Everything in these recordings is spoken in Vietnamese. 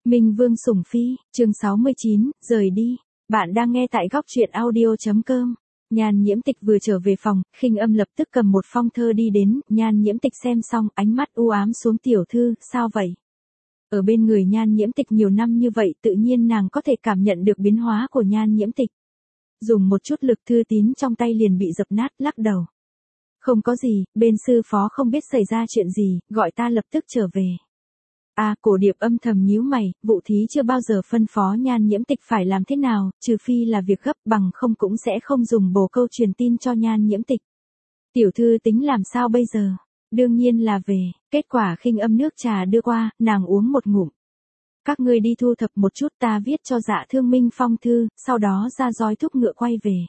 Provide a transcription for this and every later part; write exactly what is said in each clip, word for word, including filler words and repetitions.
Minh Vương sủng phi, chương sáu mươi chín, rời đi. Bạn đang nghe tại góc truyện audio.com. Nhan Nhiễm Tịch vừa trở về phòng, Khinh Âm lập tức cầm một phong thơ đi đến, Nhan Nhiễm Tịch xem xong, ánh mắt u ám xuống. Tiểu thư, sao vậy? Ở bên người Nhan Nhiễm Tịch nhiều năm như vậy, tự nhiên nàng có thể cảm nhận được biến hóa của Nhan Nhiễm Tịch. Dùng một chút lực, thư tín trong tay liền bị dập nát, lắc đầu. Không có gì, bên sư phó không biết xảy ra chuyện gì, gọi ta lập tức trở về. À, Cổ Điệp âm thầm nhíu mày, Vụ Thí chưa bao giờ phân phó Nhan Nhiễm Tịch phải làm thế nào, trừ phi là việc gấp, bằng không cũng sẽ không dùng bồ câu truyền tin cho Nhan Nhiễm Tịch. Tiểu thư tính làm sao bây giờ? Đương nhiên là về, kết quả Khinh Âm nước trà đưa qua, nàng uống một ngụm. Các ngươi đi thu thập một chút, ta viết cho Dạ Thương Minh phong thư, sau đó ra roi thúc ngựa quay về.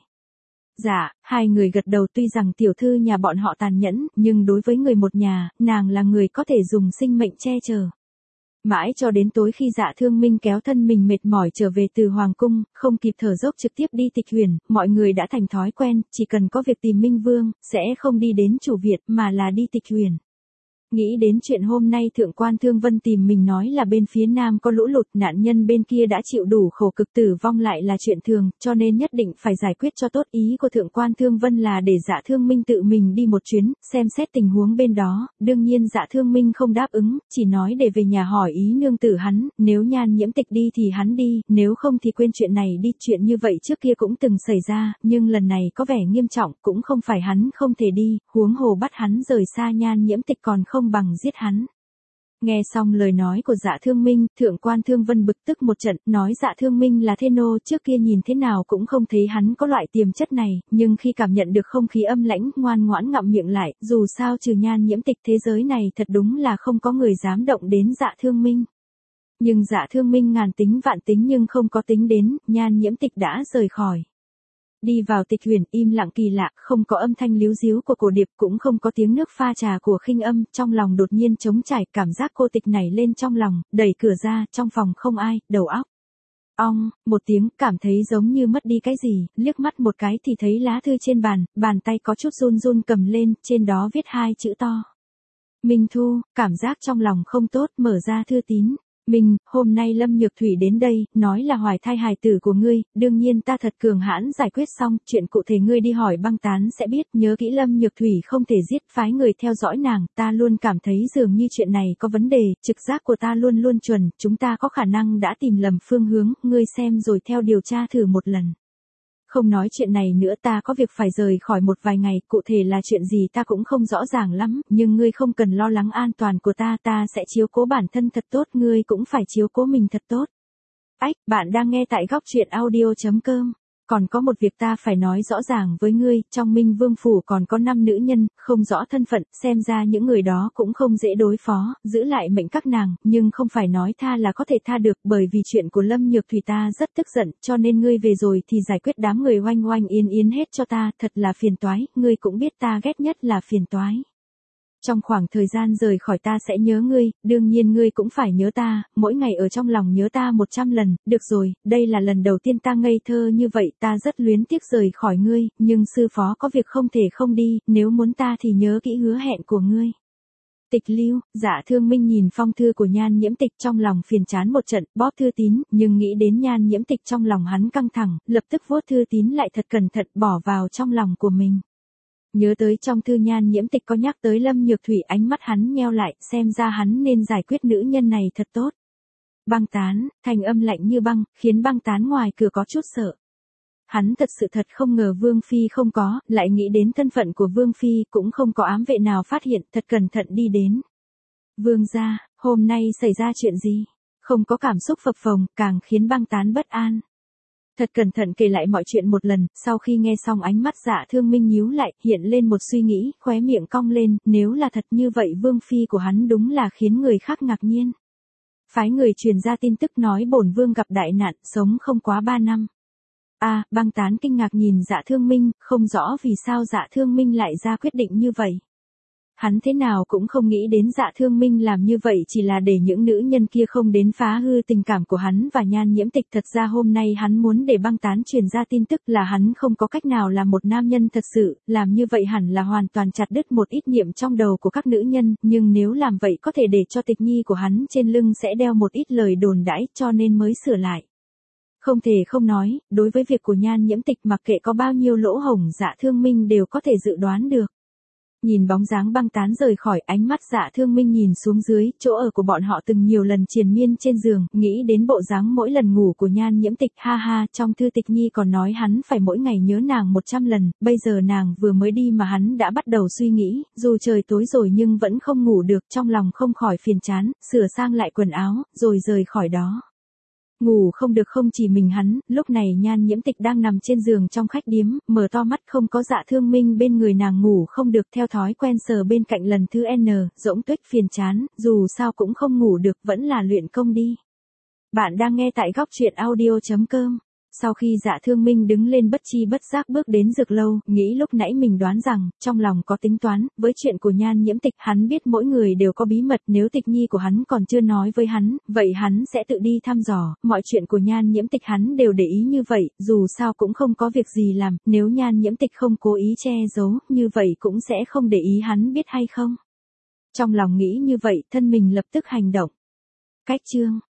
Dạ, hai người gật đầu. Tuy rằng tiểu thư nhà bọn họ tàn nhẫn, nhưng đối với người một nhà, nàng là người có thể dùng sinh mệnh che chở. Mãi cho đến tối khi Dạ Thương Minh kéo thân mình mệt mỏi trở về từ Hoàng Cung, không kịp thở dốc trực tiếp đi Tịch Huyền, mọi người đã thành thói quen, chỉ cần có việc tìm Minh Vương, sẽ không đi đến Chủ Việt mà là đi Tịch Huyền. Nghĩ đến chuyện hôm nay Thượng quan Thương Vân tìm mình nói là bên phía Nam có lũ lụt, nạn nhân bên kia đã chịu đủ khổ cực, tử vong lại là chuyện thường, cho nên nhất định phải giải quyết cho tốt. Ý của Thượng quan Thương Vân là để Dạ Thương Minh tự mình đi một chuyến, xem xét tình huống bên đó. Đương nhiên Dạ Thương Minh không đáp ứng, chỉ nói để về nhà hỏi ý nương tử hắn, nếu Nhan Nhiễm Tịch đi thì hắn đi, nếu không thì quên chuyện này đi. Chuyện như vậy trước kia cũng từng xảy ra, nhưng lần này có vẻ nghiêm trọng, cũng không phải hắn không thể đi, huống hồ bắt hắn rời xa Nhan Nhiễm Tịch còn không không bằng giết hắn. Nghe xong lời nói của Dạ Thương Minh, Thượng quan Thương Vân bực tức một trận, nói Dạ Thương Minh là thế nô, trước kia nhìn thế nào cũng không thấy hắn có loại tiềm chất này, nhưng khi cảm nhận được không khí âm lãnh, ngoan ngoãn ngậm miệng lại, dù sao trừ Nhan Nhiễm Tịch thế giới này thật đúng là không có người dám động đến Dạ Thương Minh. Nhưng Dạ Thương Minh ngàn tính vạn tính nhưng không có tính đến, Nhan Nhiễm Tịch đã rời khỏi. Đi vào Tịch Huyền, im lặng kỳ lạ, không có âm thanh líu díu của Cổ Điệp, cũng không có tiếng nước pha trà của Khinh Âm, trong lòng đột nhiên trống trải, cảm giác cô tịch nảy lên trong lòng, đẩy cửa ra, trong phòng không ai, đầu óc. Ong, một tiếng, cảm thấy giống như mất đi cái gì, liếc mắt một cái thì thấy lá thư trên bàn, bàn tay có chút run run cầm lên, trên đó viết hai chữ to. Minh Thu, cảm giác trong lòng không tốt, mở ra thư tín. Mình, hôm nay Lâm Nhược Thủy đến đây, nói là hoài thai hài tử của ngươi, đương nhiên ta thật cường hãn giải quyết xong, chuyện cụ thể ngươi đi hỏi Băng Tán sẽ biết, nhớ kỹ Lâm Nhược Thủy không thể giết, phái người theo dõi nàng, ta luôn cảm thấy dường như chuyện này có vấn đề, trực giác của ta luôn luôn chuẩn, chúng ta có khả năng đã tìm lầm phương hướng, ngươi xem rồi theo điều tra thử một lần. Không nói chuyện này nữa, ta có việc phải rời khỏi một vài ngày, cụ thể là chuyện gì ta cũng không rõ ràng lắm, nhưng ngươi không cần lo lắng an toàn của ta, ta sẽ chiếu cố bản thân thật tốt, ngươi cũng phải chiếu cố mình thật tốt. Ách, bạn đang nghe tại góc truyện audio.com. Còn có một việc ta phải nói rõ ràng với ngươi, trong Minh Vương Phủ còn có năm nữ nhân, không rõ thân phận, xem ra những người đó cũng không dễ đối phó, giữ lại mệnh các nàng, nhưng không phải nói tha là có thể tha được, bởi vì chuyện của Lâm Nhược Thủy ta rất tức giận, cho nên ngươi về rồi thì giải quyết đám người oanh oanh yên yên hết cho ta, thật là phiền toái, ngươi cũng biết ta ghét nhất là phiền toái. Trong khoảng thời gian rời khỏi ta sẽ nhớ ngươi, đương nhiên ngươi cũng phải nhớ ta, mỗi ngày ở trong lòng nhớ ta một trăm lần, được rồi, đây là lần đầu tiên ta ngây thơ như vậy, ta rất luyến tiếc rời khỏi ngươi, nhưng sư phó có việc không thể không đi, nếu muốn ta thì nhớ kỹ hứa hẹn của ngươi. Tịch Lưu, Dạ Thương Minh nhìn phong thư của Nhan Nhiễm Tịch trong lòng phiền chán một trận, bóp thư tín, nhưng nghĩ đến Nhan Nhiễm Tịch trong lòng hắn căng thẳng, lập tức vuốt thư tín lại thật cẩn thận bỏ vào trong lòng của mình. Nhớ tới trong thư Nhan Nhiễm Tịch có nhắc tới Lâm Nhược Thủy, ánh mắt hắn nheo lại, xem ra hắn nên giải quyết nữ nhân này thật tốt. Băng Tán, thanh âm lạnh như băng, khiến Băng Tán ngoài cửa có chút sợ. Hắn thật sự thật không ngờ Vương Phi không có, lại nghĩ đến thân phận của Vương Phi, cũng không có ám vệ nào phát hiện, thật cẩn thận đi đến. Vương gia, hôm nay xảy ra chuyện gì? Không có cảm xúc phập phồng, càng khiến Băng Tán bất an. Thật cẩn thận kể lại mọi chuyện một lần, sau khi nghe xong ánh mắt Dạ Thương Minh nhíu lại, hiện lên một suy nghĩ, khóe miệng cong lên, nếu là thật như vậy Vương Phi của hắn đúng là khiến người khác ngạc nhiên. Phái người truyền ra tin tức nói bổn Vương gặp đại nạn, sống không quá ba năm. A, à, Băng Tán kinh ngạc nhìn Dạ Thương Minh, không rõ vì sao Dạ Thương Minh lại ra quyết định như vậy. Hắn thế nào cũng không nghĩ đến Dạ Thương Minh làm như vậy chỉ là để những nữ nhân kia không đến phá hư tình cảm của hắn và Nhan Nhiễm Tịch. Thật ra hôm nay hắn muốn để băng tán truyền ra tin tức là hắn không có cách nào làm một nam nhân thật sự, làm như vậy hẳn là hoàn toàn chặt đứt một ít niệm trong đầu của các nữ nhân, nhưng nếu làm vậy có thể để cho tịch nhi của hắn trên lưng sẽ đeo một ít lời đồn đãi, cho nên mới sửa lại. Không thể không nói, đối với việc của Nhan Nhiễm Tịch mặc kệ có bao nhiêu lỗ hổng Dạ Thương Minh đều có thể dự đoán được. Nhìn bóng dáng băng tán rời khỏi, ánh mắt Dạ Thương Minh nhìn xuống dưới, chỗ ở của bọn họ từng nhiều lần triền miên trên giường, nghĩ đến bộ dáng mỗi lần ngủ của Nhan Nhiễm Tịch. Ha ha, trong thư tịch nhi còn nói hắn phải mỗi ngày nhớ nàng một trăm lần, bây giờ nàng vừa mới đi mà hắn đã bắt đầu suy nghĩ, dù trời tối rồi nhưng vẫn không ngủ được, trong lòng không khỏi phiền chán, sửa sang lại quần áo, rồi rời khỏi đó. Ngủ không được không chỉ mình hắn, lúc này Nhan Nhiễm Tịch đang nằm trên giường trong khách điếm, mở to mắt không có Dạ Thương Minh bên người nàng ngủ không được, theo thói quen sờ bên cạnh lần thứ N, Dỗng Tuyết phiền chán, dù sao cũng không ngủ được, vẫn là luyện công đi. Bạn đang nghe tại góc truyện audio chấm com. Sau khi Dạ Thương Minh đứng lên bất chi bất giác bước đến dược lâu, nghĩ lúc nãy mình đoán rằng, trong lòng có tính toán, với chuyện của Nhan Nhiễm Tịch, hắn biết mỗi người đều có bí mật, nếu tịch nhi của hắn còn chưa nói với hắn, vậy hắn sẽ tự đi thăm dò, mọi chuyện của Nhan Nhiễm Tịch hắn đều để ý như vậy, dù sao cũng không có việc gì làm, nếu Nhan Nhiễm Tịch không cố ý che giấu, như vậy cũng sẽ không để ý hắn biết hay không. Trong lòng nghĩ như vậy, thân mình lập tức hành động. Cách chương